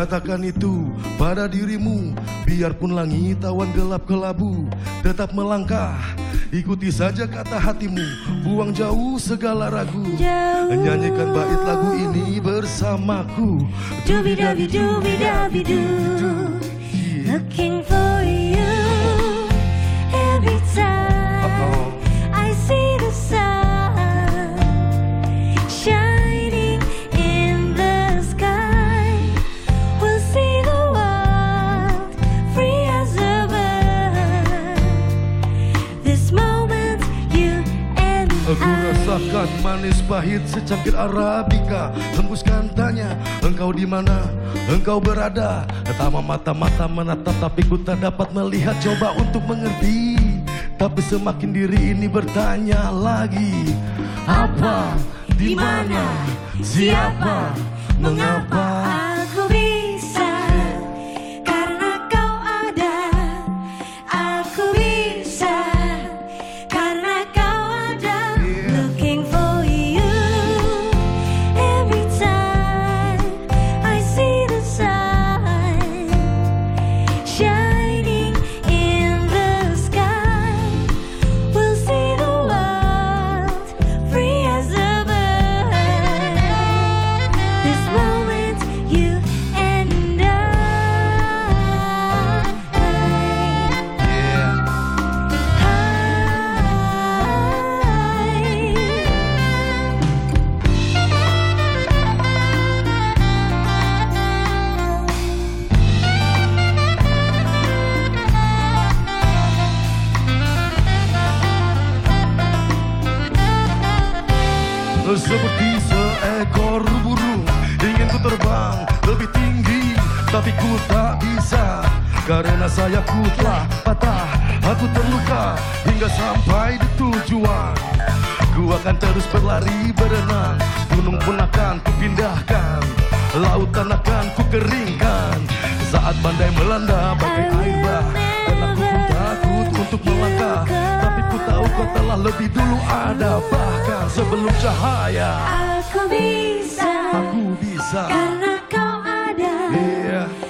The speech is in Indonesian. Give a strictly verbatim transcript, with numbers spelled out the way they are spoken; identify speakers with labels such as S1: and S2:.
S1: Katakan itu pada dirimu, biarpun langit awan gelap kelabu, tetap melangkah, ikuti saja kata hatimu, buang jauh segala ragu.
S2: Jauh.
S1: Nyanyikan bait lagu ini bersamaku.
S2: Dubi-dabi-dubi-dabi-du, looking for you every time
S1: Uh-oh.
S2: I see the sun shining in the sky. We'll see the world free as a bird. This moment you and
S1: Aku
S2: I.
S1: rasakan manis pahit secangkir Arabica. Hembuskan tanya, engkau di mana? Engkau berada. Tama mata-mata menatap, tapi ku tak dapat melihat. Coba untuk mengerti, tapi semakin diri ini bertanya lagi. Apa? Di mana? Siapa? Mengapa?
S2: Aku bisa karena kau ada. Aku bisa karena kau ada. Looking for you every time I see the sun shining in the sky. We'll see the world free as a bird. This moment you and I.
S1: Seperti seekor burung ingin ku terbang lebih tinggi, tapi ku tak bisa karena sayapku telah patah. Aku terluka hingga sampai di tujuan. Ku akan terus berlari berenang, gunung pun akan ku pindahkan, lautan akan ku keringkan saat badai melanda bagai air bah. Dan aku pun takut untuk melangkah, tapi ku tahu kau telah lebih dulu ada, bahkan sebelum cahaya.
S2: Aku bisa
S1: Aku bisa,
S2: karena kau ada.
S1: yeah.